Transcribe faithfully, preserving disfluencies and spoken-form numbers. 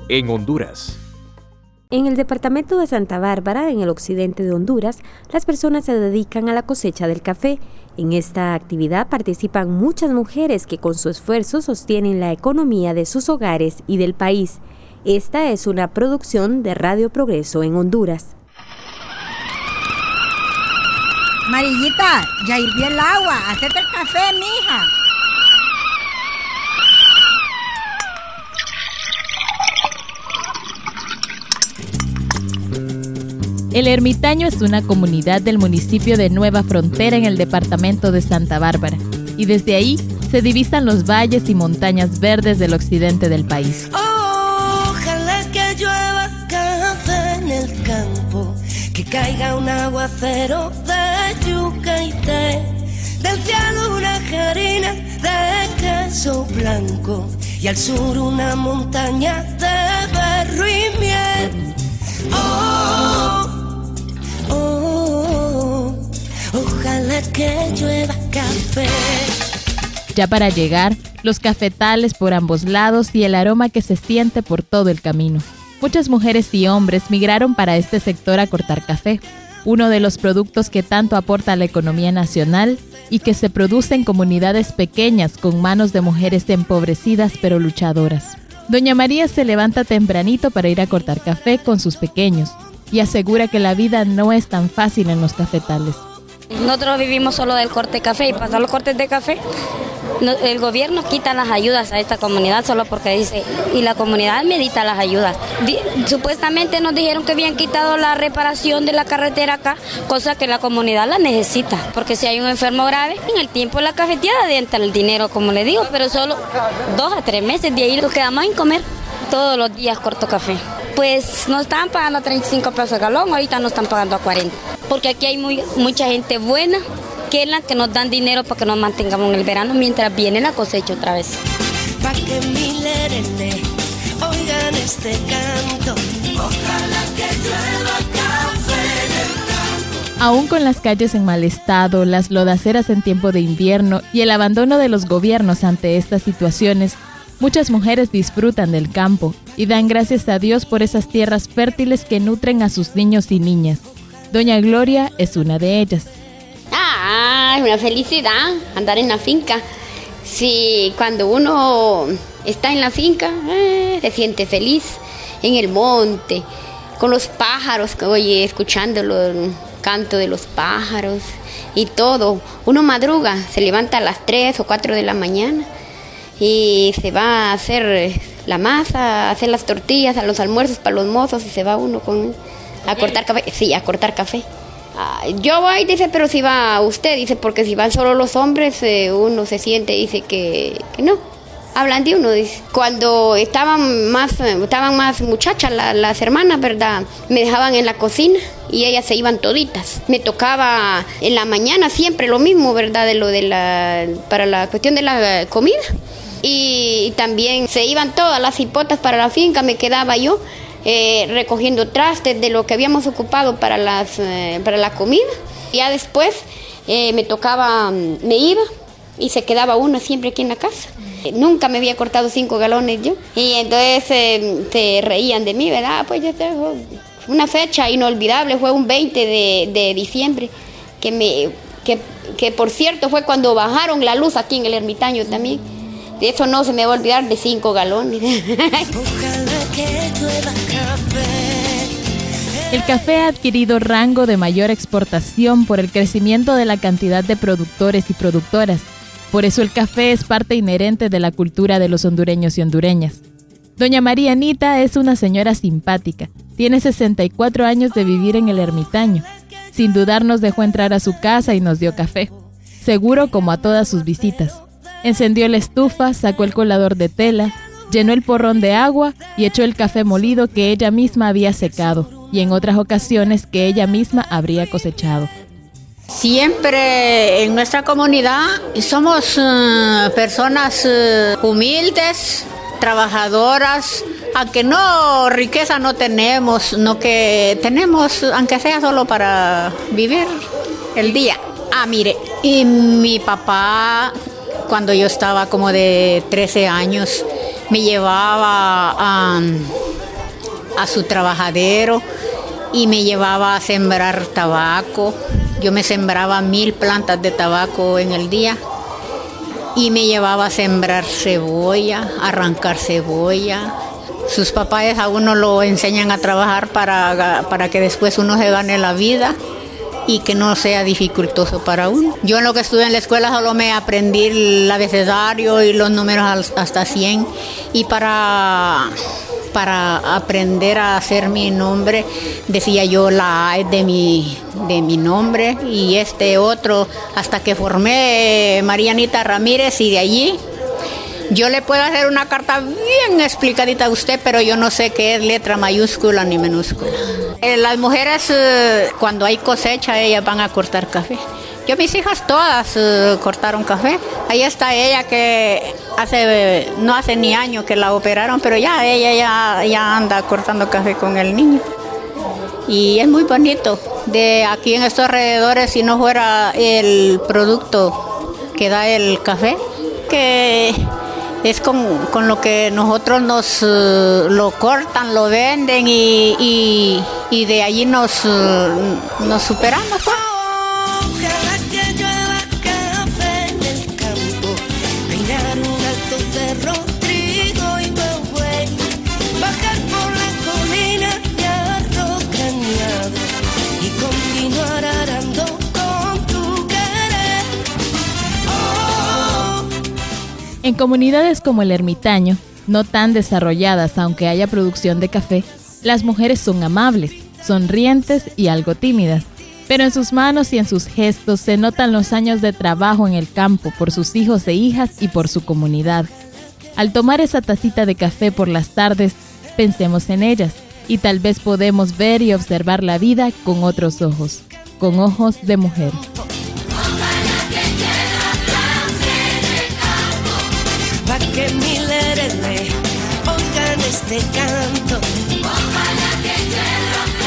en Honduras. En el departamento de Santa Bárbara, en el occidente de Honduras, las personas se dedican a la cosecha del café. En esta actividad participan muchas mujeres que con su esfuerzo sostienen la economía de sus hogares y del país. Esta es una producción de Radio Progreso en Honduras. Marillita, ya hirvió el agua, hacete el café, mija. El Ermitaño es una comunidad del municipio de Nueva Frontera en el departamento de Santa Bárbara, y desde ahí se divisan los valles y montañas verdes del occidente del país. Ojalá que llueva café en el campo, que caiga un aguacero de yuca y té, del cielo una harina de queso blanco y al sur una montaña de berro y miel. Oh, oh, ojalá que llueva café. Ya para llegar, los cafetales por ambos lados y el aroma que se siente por todo el camino. Muchas mujeres y hombres migraron para este sector a cortar café, uno de los productos que tanto aporta a la economía nacional y que se produce en comunidades pequeñas con manos de mujeres empobrecidas pero luchadoras. Doña María se levanta tempranito para ir a cortar café con sus pequeños y asegura que la vida no es tan fácil en los cafetales. Nosotros vivimos solo del corte de café y pasar los cortes de café, no, el gobierno quita las ayudas a esta comunidad solo porque dice, y la comunidad medita las ayudas. Di, supuestamente nos dijeron que habían quitado la reparación de la carretera acá, cosa que la comunidad la necesita, porque si hay un enfermo grave, en el tiempo de la cafeteada entra el dinero, como le digo, pero solo dos a tres meses, de ahí nos quedamos sin comer. Todos los días corto café. Pues nos estaban pagando a treinta y cinco pesos el galón, ahorita nos están pagando a cuarenta. Porque aquí hay muy, mucha gente buena, que es la que nos dan dinero para que nos mantengamos en el verano mientras viene la cosecha otra vez. Pa' que mi lerene oigan este canto, ojalá que llueva café en el campo. Aún con las calles en mal estado, las lodaceras en tiempo de invierno y el abandono de los gobiernos ante estas situaciones, muchas mujeres disfrutan del campo y dan gracias a Dios por esas tierras fértiles que nutren a sus niños y niñas. Doña Gloria es una de ellas. Ah, es una felicidad andar en la finca. Sí, cuando uno está en la finca, eh, se siente feliz en el monte, con los pájaros, oye, escuchando el canto de los pájaros y todo. Uno madruga, se levanta a las tres o cuatro de la mañana y se va a hacer la masa, a hacer las tortillas, a los almuerzos para los mozos y se va uno con a cortar café. Sí, a cortar café. Ah, yo voy, dice, pero si va usted, dice, porque si van solo los hombres, eh, uno se siente, dice que, que no. Hablan de uno, dice. Cuando estaban más, estaban más muchachas la, las hermanas, ¿verdad? Me dejaban en la cocina y ellas se iban toditas. Me tocaba en la mañana siempre lo mismo, ¿verdad? De lo de la, para la cuestión de la comida. Y también se iban todas las hipotas para la finca, me quedaba yo eh, recogiendo trastes de lo que habíamos ocupado para, las, eh, para la comida. Ya después eh, me tocaba, me iba y se quedaba uno siempre aquí en la casa. Nunca me había cortado cinco galones yo. Y entonces eh, se reían de mí, ¿verdad? Pues ya tengo una fecha inolvidable, fue un veinte de, de diciembre, que, me, que, que por cierto fue cuando bajaron la luz aquí en el Ermitaño también. De eso no se me va a olvidar, de cinco galones. El café ha adquirido rango de mayor exportación por el crecimiento de la cantidad de productores y productoras. Por eso el café es parte inherente de la cultura de los hondureños y hondureñas. Doña María Anita es una señora simpática. Tiene sesenta y cuatro años de vivir en el Ermitaño. Sin dudar nos dejó entrar a su casa y nos dio café. Seguro como a todas sus visitas. Encendió la estufa, sacó el colador de tela, llenó el porrón de agua y echó el café molido que ella misma había secado y en otras ocasiones que ella misma habría cosechado. Siempre en nuestra comunidad somos uh, personas uh, humildes, trabajadoras, aunque no riqueza no tenemos, no que tenemos, aunque sea solo para vivir el día. Ah, mire, y mi papá, cuando yo estaba como de trece años, me llevaba a, a su trabajadero y me llevaba a sembrar tabaco. Yo me sembraba mil plantas de tabaco en el día y me llevaba a sembrar cebolla, arrancar cebolla. Sus papás a uno lo enseñan a trabajar para, para que después uno se gane la vida y que no sea dificultoso para uno. Yo en lo que estuve en la escuela solo me aprendí el abecedario y los números hasta cien, y para, para aprender a hacer mi nombre decía yo la A de mi, de mi nombre y este otro hasta que formé Marianita Ramírez, y de allí yo le puedo hacer una carta bien explicadita a usted, pero yo no sé qué es letra mayúscula ni minúscula. Eh, las mujeres, eh, cuando hay cosecha, ellas van a cortar café. Yo, mis hijas todas eh, cortaron café. Ahí está ella que hace, no hace ni año que la operaron, pero ya ella ya, ya anda cortando café con el niño. Y es muy bonito. De aquí en estos alrededores, si no fuera el producto que da el café, que es con, con lo que nosotros nos uh, lo cortan, lo venden y, y, y de allí nos, uh, nos superamos. ¿Pues? Ojalá que llueva café en el campo, peinar un alto cerro, trigo y maguey, bajar por la colina de arroz cañado y continuar arando con tu querer. Oh. En comunidades como el Ermitaño, no tan desarrolladas aunque haya producción de café, las mujeres son amables, sonrientes y algo tímidas. Pero en sus manos y en sus gestos se notan los años de trabajo en el campo por sus hijos e hijas y por su comunidad. Al tomar esa tacita de café por las tardes, pensemos en ellas y tal vez podemos ver y observar la vida con otros ojos, con ojos de mujer. Pa' que miles le oigan este canto. Ojalá que llueva